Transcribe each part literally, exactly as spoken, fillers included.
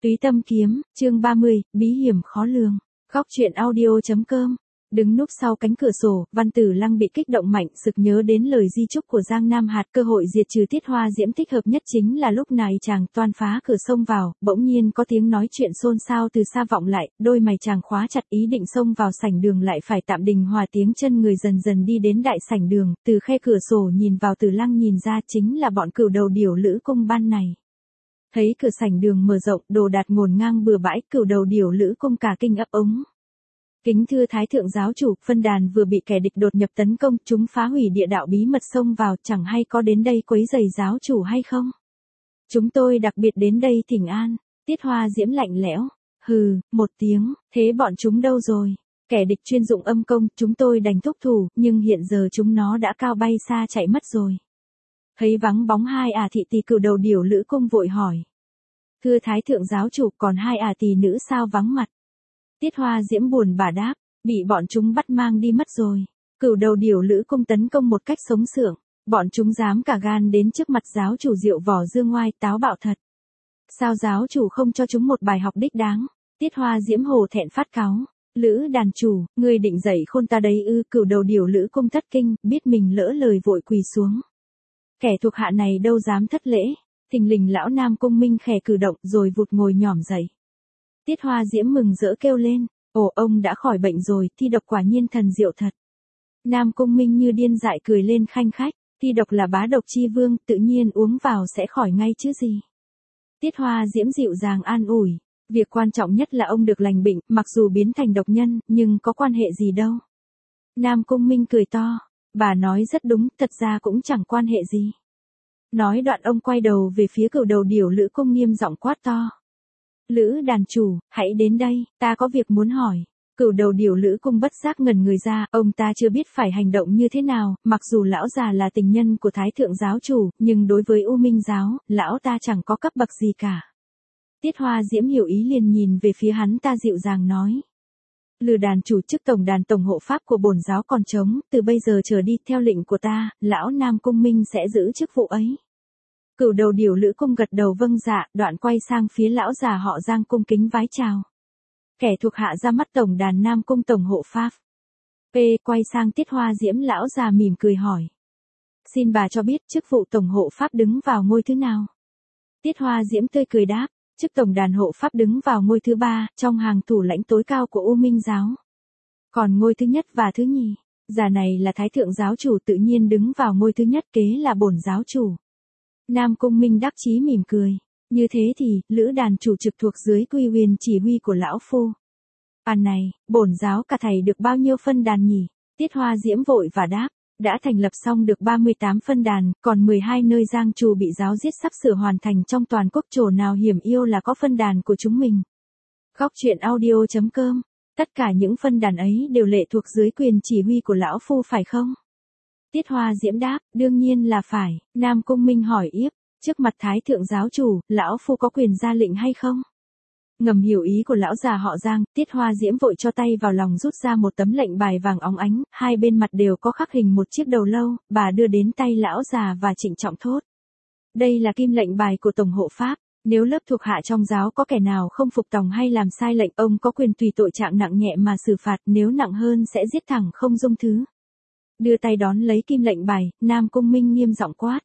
Túy Tâm Kiếm, chương ba mươi, bí hiểm khó lường. Góc truyện audio.com. Đứng núp sau cánh cửa sổ, Văn Tử Lăng bị kích động mạnh, sực nhớ đến lời di chúc của Giang Nam Hạt, cơ hội diệt trừ Tiết Hoa Diễm thích hợp nhất chính là lúc này chàng toan phá cửa xông vào, bỗng nhiên có tiếng nói chuyện xôn xao từ xa vọng lại, đôi mày chàng khóa chặt ý định xông vào sảnh đường lại phải tạm đình hòa, tiếng chân người dần dần đi đến đại sảnh đường, từ khe cửa sổ nhìn vào Tử Lăng nhìn ra chính là bọn cửu đầu điểu lữ cung ban này. Thấy cửa sảnh đường mở rộng, đồ đạc ngổn ngang bừa bãi, cửu đầu điểu lữ cung cả kinh ấp ống. Kính thưa Thái thượng giáo chủ, phân đàn vừa bị kẻ địch đột nhập tấn công, chúng phá hủy địa đạo bí mật xông vào, chẳng hay có đến đây quấy rầy giáo chủ hay không? Chúng tôi đặc biệt đến đây thỉnh an. Tiết Hoa Diễm lạnh lẽo, hừ, một tiếng, thế bọn chúng đâu rồi? Kẻ địch chuyên dụng âm công, chúng tôi đành thúc thủ, nhưng hiện giờ chúng nó đã cao bay xa chạy mất rồi. Thấy vắng bóng hai ả thị tỳ, cửu đầu điểu lữ cung vội hỏi. Thưa Thái thượng giáo chủ, còn hai ả tỳ nữ sao vắng mặt? Tiết Hoa Diễm buồn bã đáp, bị bọn chúng bắt mang đi mất rồi. Cửu đầu điểu lữ cung tấn công một cách sống sượng, bọn chúng dám cả gan đến trước mặt giáo chủ Diệu Võ Dương Ngoai, táo bạo thật. Sao giáo chủ không cho chúng một bài học đích đáng? Tiết Hoa Diễm hổ thẹn phát cáu. Lữ đàn chủ, ngươi định dạy khôn ta đấy ư? Cửu đầu điểu lữ cung thất kinh, biết mình lỡ lời vội quỳ xuống. Kẻ thuộc hạ này đâu dám thất lễ. Thình lình lão Nam Cung Minh khẽ cử động rồi vụt ngồi nhỏm dậy. Tiết Hoa Diễm mừng rỡ kêu lên, ồ, ông đã khỏi bệnh rồi, thi độc quả nhiên thần diệu thật. Nam Cung Minh như điên dại cười lên khanh khách, thi độc là bá độc chi vương, tự nhiên uống vào sẽ khỏi ngay chứ gì. Tiết Hoa Diễm dịu dàng an ủi, việc quan trọng nhất là ông được lành bệnh, mặc dù biến thành độc nhân, nhưng có quan hệ gì đâu. Nam Cung Minh cười to, bà nói rất đúng, thật ra cũng chẳng quan hệ gì. Nói đoạn ông quay đầu về phía cửu đầu điểu lữ cung nghiêm giọng quát to. Lữ đàn chủ, hãy đến đây, ta có việc muốn hỏi. Cửu đầu điểu lữ cung bất giác ngẩn người ra, ông ta chưa biết phải hành động như thế nào, mặc dù lão già là tình nhân của Thái thượng giáo chủ, nhưng đối với U Minh giáo, lão ta chẳng có cấp bậc gì cả. Tiết Hoa Diễm hiểu ý liền nhìn về phía hắn ta dịu dàng nói. Lữ đàn chủ, chức tổng đàn tổng hộ pháp của bổn giáo còn trống, từ bây giờ trở đi theo lệnh của ta, lão Nam Cung Minh sẽ giữ chức vụ ấy. Cửu đầu điểu lữ cung gật đầu vâng dạ, đoạn quay sang phía lão già họ Giang cung kính vái chào. Kẻ thuộc hạ ra mắt tổng đàn Nam Cung tổng hộ pháp. P quay sang Tiết Hoa Diễm, lão già mỉm cười hỏi. Xin bà cho biết chức vụ tổng hộ pháp đứng vào ngôi thứ nào? Tiết Hoa Diễm tươi cười đáp, chức tổng đàn hộ pháp đứng vào ngôi thứ ba, trong hàng thủ lãnh tối cao của U Minh giáo. Còn ngôi thứ nhất và thứ nhì, già này là Thái thượng giáo chủ, tự nhiên đứng vào ngôi thứ nhất, kế là bổn giáo chủ. Nam Cung Minh đắc chí mỉm cười, như thế thì, lữ đàn chủ trực thuộc dưới quy quyền chỉ huy của lão phu. À này, bổn giáo cả thầy được bao nhiêu phân đàn nhỉ? Tiết Hoa Diễm vội và đáp, đã thành lập xong được ba mươi tám phân đàn, còn mười hai nơi giang trù bị giáo giết sắp sửa hoàn thành trong toàn quốc, chỗ nào hiểm yêu là có phân đàn của chúng mình. Góc truyện audio.com, tất cả những phân đàn ấy đều lệ thuộc dưới quyền chỉ huy của lão phu phải không? Tiết Hoa Diễm đáp, đương nhiên là phải. Nam Cung Minh hỏi yếp, trước mặt Thái thượng giáo chủ, lão phu có quyền ra lệnh hay không? Ngầm hiểu ý của lão già họ Giang, Tiết Hoa Diễm vội cho tay vào lòng rút ra một tấm lệnh bài vàng óng ánh, hai bên mặt đều có khắc hình một chiếc đầu lâu, bà đưa đến tay lão già và trịnh trọng thốt. Đây là kim lệnh bài của tổng hộ pháp, nếu lớp thuộc hạ trong giáo có kẻ nào không phục tòng hay làm sai lệnh, ông có quyền tùy tội trạng nặng nhẹ mà xử phạt, nếu nặng hơn sẽ giết thẳng không dung thứ. Đưa tay đón lấy kim lệnh bài, Nam Cung Minh nghiêm giọng quát.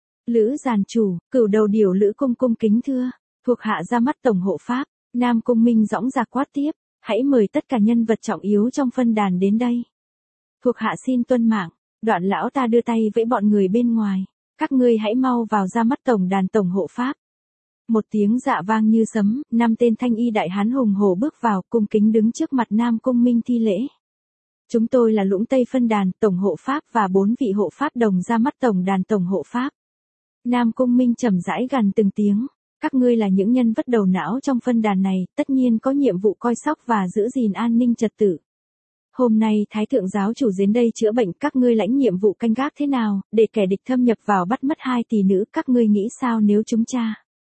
Lữ giàn chủ, cửu đầu điểu lữ cung cung kính thưa, thuộc hạ ra mắt tổng hộ pháp. Nam Cung Minh dõng dạc quát tiếp, hãy mời tất cả nhân vật trọng yếu trong phân đàn đến đây. Thuộc hạ xin tuân mạng, đoạn lão ta đưa tay vẫy bọn người bên ngoài, các ngươi hãy mau vào ra mắt tổng đàn tổng hộ pháp. Một tiếng dạ vang như sấm, năm tên thanh y đại hán hùng hổ bước vào, cung kính đứng trước mặt Nam Cung Minh thi lễ. Chúng tôi là Lũng Tây phân đàn, tổng hộ pháp và bốn vị hộ pháp đồng ra mắt tổng đàn tổng hộ pháp. Nam Cung Minh trầm rãi gằn từng tiếng, các ngươi là những nhân vật đầu não trong phân đàn này, tất nhiên có nhiệm vụ coi sóc và giữ gìn an ninh trật tự. Hôm nay Thái thượng giáo chủ đến đây chữa bệnh, các ngươi lãnh nhiệm vụ canh gác thế nào, để kẻ địch thâm nhập vào bắt mất hai tỷ nữ, các ngươi nghĩ sao nếu chúng tra?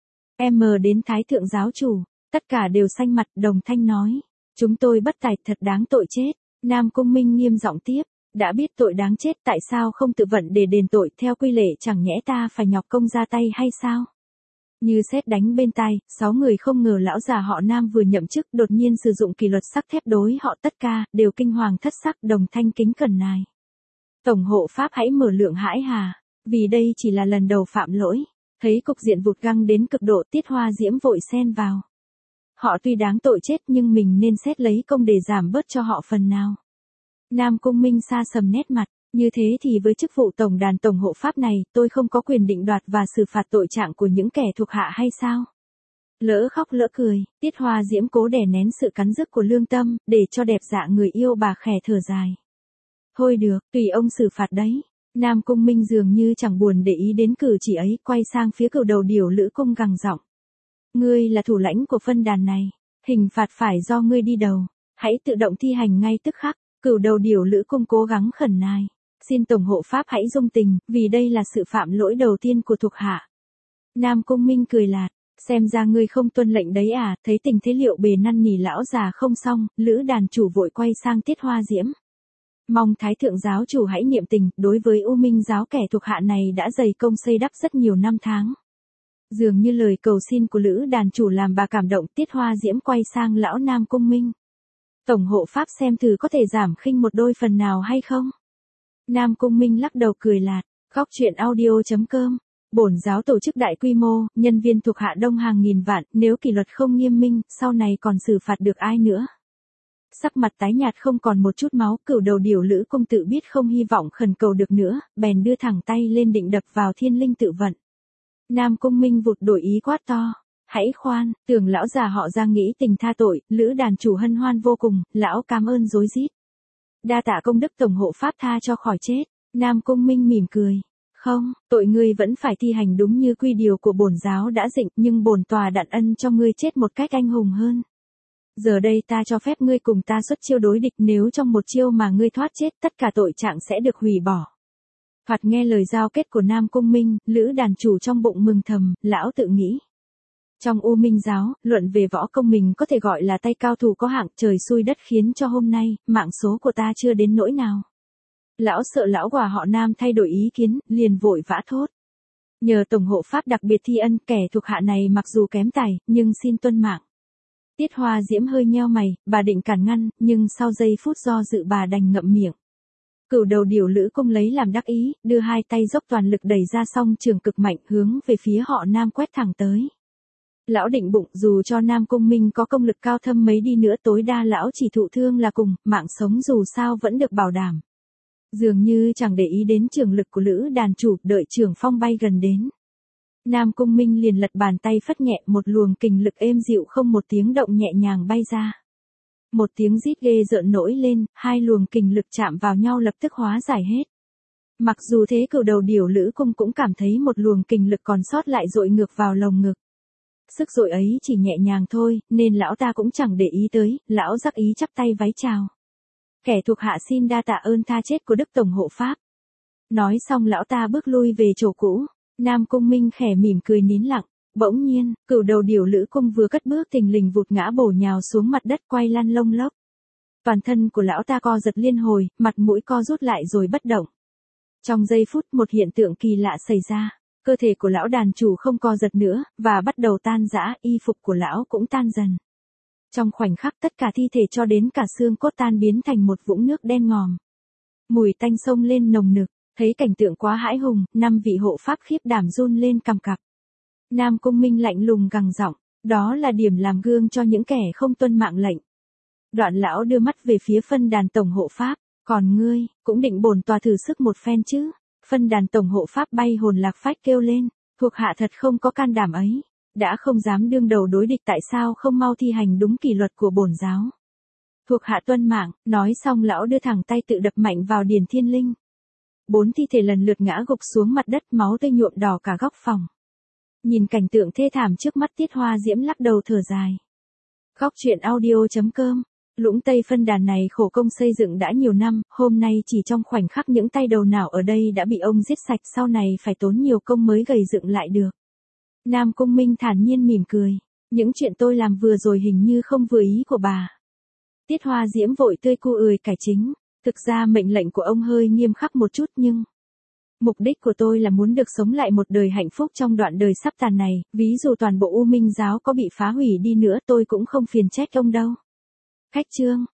Em mờ đến Thái thượng giáo chủ, tất cả đều xanh mặt, đồng thanh nói, chúng tôi bất tài, thật đáng tội chết. Nam Cung Minh nghiêm giọng tiếp, đã biết tội đáng chết, tại sao không tự vận để đền tội, theo quy lệ chẳng nhẽ ta phải nhọc công ra tay hay sao? Như sét đánh bên tai, sáu người không ngờ lão già họ Nam vừa nhậm chức đột nhiên sử dụng kỷ luật sắt thép đối họ tất cả, đều kinh hoàng thất sắc đồng thanh kính cẩn nài. Tổng hộ pháp hãy mở lượng hãi hà, vì đây chỉ là lần đầu phạm lỗi. Thấy cục diện vụt găng đến cực độ, Tiết Hoa Diễm vội xen vào. Họ tuy đáng tội chết nhưng mình nên xét lấy công để giảm bớt cho họ phần nào. Nam Cung Minh xa sầm nét mặt, như thế thì với chức vụ tổng đàn tổng hộ pháp này, tôi không có quyền định đoạt và xử phạt tội trạng của những kẻ thuộc hạ hay sao? Lỡ khóc lỡ cười, Tiết Hoa Diễm cố đè nén sự cắn rứt của lương tâm, để cho đẹp dạ người yêu bà khẽ thở dài. Thôi được, tùy ông xử phạt đấy. Nam Cung Minh dường như chẳng buồn để ý đến cử chỉ ấy, quay sang phía cửu đầu điểu lữ cung gằn giọng. Ngươi là thủ lãnh của phân đàn này, hình phạt phải do ngươi đi đầu, hãy tự động thi hành ngay tức khắc. Cửu đầu điểu lữ cung cố gắng khẩn nài. Xin tổng hộ pháp hãy dung tình, vì đây là sự phạm lỗi đầu tiên của thuộc hạ. Nam Cung Minh cười lạt, xem ra ngươi không tuân lệnh đấy à, thấy tình thế liệu bề năn nỉ lão già không xong, lữ đàn chủ vội quay sang Tiết Hoa Diễm. Mong Thái Thượng giáo chủ hãy niệm tình, đối với U Minh giáo kẻ thuộc hạ này đã dày công xây đắp rất nhiều năm tháng. Dường như lời cầu xin của lữ đàn chủ làm bà cảm động, Tiết Hoa Diễm quay sang lão Nam Cung Minh. Tổng hộ pháp xem thử có thể giảm khinh một đôi phần nào hay không? Nam Cung Minh lắc đầu cười lạt, góc truyện audio chấm com. Bổn giáo tổ chức đại quy mô, nhân viên thuộc hạ đông hàng nghìn vạn, nếu kỷ luật không nghiêm minh, sau này còn xử phạt được ai nữa? Sắc mặt tái nhạt không còn một chút máu, cửu đầu điểu lữ cung tự biết không hy vọng khẩn cầu được nữa, bèn đưa thẳng tay lên định đập vào thiên linh tự vận. Nam Cung Minh vụt đổi ý quát to. Hãy khoan, tưởng lão già họ Giang nghĩ tình tha tội, lữ đàn chủ hân hoan vô cùng, lão cảm ơn rối rít. Đa tạ công đức tổng hộ pháp tha cho khỏi chết. Nam Cung Minh mỉm cười. Không, tội ngươi vẫn phải thi hành đúng như quy điều của bổn giáo đã định, nhưng bổn tòa đạn ân cho ngươi chết một cách anh hùng hơn. Giờ đây ta cho phép ngươi cùng ta xuất chiêu đối địch, nếu trong một chiêu mà ngươi thoát chết, tất cả tội trạng sẽ được hủy bỏ. Thoạt nghe lời giao kết của Nam Cung Minh, lữ đàn chủ trong bụng mừng thầm, lão tự nghĩ. Trong U Minh giáo, luận về võ công mình có thể gọi là tay cao thủ có hạng, trời xui đất khiến cho hôm nay, mạng số của ta chưa đến nỗi nào. Lão sợ lão quả họ Nam thay đổi ý kiến, liền vội vã thốt. Nhờ tổng hộ pháp đặc biệt thi ân, kẻ thuộc hạ này mặc dù kém tài, nhưng xin tuân mạng. Tiết Hoa Diễm hơi nheo mày, bà định cản ngăn, nhưng sau giây phút do dự bà đành ngậm miệng. Cửu đầu điểu lữ cung lấy làm đắc ý, đưa hai tay dốc toàn lực đẩy ra song trường cực mạnh hướng về phía họ Nam quét thẳng tới. Lão định bụng, dù cho Nam Cung Minh có công lực cao thâm mấy đi nữa tối đa lão chỉ thụ thương là cùng, mạng sống dù sao vẫn được bảo đảm. Dường như chẳng để ý đến trường lực của lữ đàn chủ, đợi trường phong bay gần đến. Nam Cung Minh liền lật bàn tay phất nhẹ, một luồng kình lực êm dịu không một tiếng động nhẹ nhàng bay ra. Một tiếng rít ghê rợn nổi lên, hai luồng kình lực chạm vào nhau lập tức hóa giải hết. Mặc dù thế cửu đầu điểu lữ cung cũng cảm thấy một luồng kình lực còn sót lại dội ngược vào lồng ngực. Sức dội ấy chỉ nhẹ nhàng thôi, nên lão ta cũng chẳng để ý tới, lão rắc ý chắp tay vái chào. Kẻ thuộc hạ xin đa tạ ơn tha chết của đức tổng hộ pháp. Nói xong lão ta bước lui về chỗ cũ, Nam Cung Minh khẽ mỉm cười nín lặng, bỗng nhiên, cửu đầu điểu lữ cung vừa cất bước thình lình vụt ngã bổ nhào xuống mặt đất quay lăn lông lốc. Toàn thân của lão ta co giật liên hồi, mặt mũi co rút lại rồi bất động. Trong giây phút một hiện tượng kỳ lạ xảy ra. Cơ thể của lão đàn chủ không co giật nữa, và bắt đầu tan rã, y phục của lão cũng tan dần. Trong khoảnh khắc tất cả thi thể cho đến cả xương cốt tan biến thành một vũng nước đen ngòm. Mùi tanh sông lên nồng nực, thấy cảnh tượng quá hãi hùng, năm vị hộ pháp khiếp đảm run lên cằm cặp. Nam Cung Minh lạnh lùng gằn giọng, đó là điểm làm gương cho những kẻ không tuân mạng lệnh. Đoạn lão đưa mắt về phía phân đàn tổng hộ pháp, còn ngươi, cũng định bổn tòa thử sức một phen chứ? Phân đàn tổng hộ pháp bay hồn lạc phách kêu lên, thuộc hạ thật không có can đảm ấy, đã không dám đương đầu đối địch tại sao không mau thi hành đúng kỷ luật của bổn giáo. Thuộc hạ tuân mạng, nói xong lão đưa thẳng tay tự đập mạnh vào điền thiên linh. Bốn thi thể lần lượt ngã gục xuống mặt đất, máu tươi nhuộm đỏ cả góc phòng. Nhìn cảnh tượng thê thảm trước mắt, Tiết Hoa Diễm lắc đầu thở dài. Góc truyện audio chấm com. Lũng Tây phân đàn này khổ công xây dựng đã nhiều năm, hôm nay chỉ trong khoảnh khắc những tay đầu nào ở đây đã bị ông giết sạch, sau này phải tốn nhiều công mới gầy dựng lại được. Nam Cung Minh thản nhiên mỉm cười, những chuyện tôi làm vừa rồi hình như không vừa ý của bà. Tiết Hoa Diễm vội tươi cu ươi cải chính, thực ra mệnh lệnh của ông hơi nghiêm khắc một chút nhưng... Mục đích của tôi là muốn được sống lại một đời hạnh phúc trong đoạn đời sắp tàn này, ví dụ toàn bộ U Minh giáo có bị phá hủy đi nữa tôi cũng không phiền trách ông đâu. Khách chương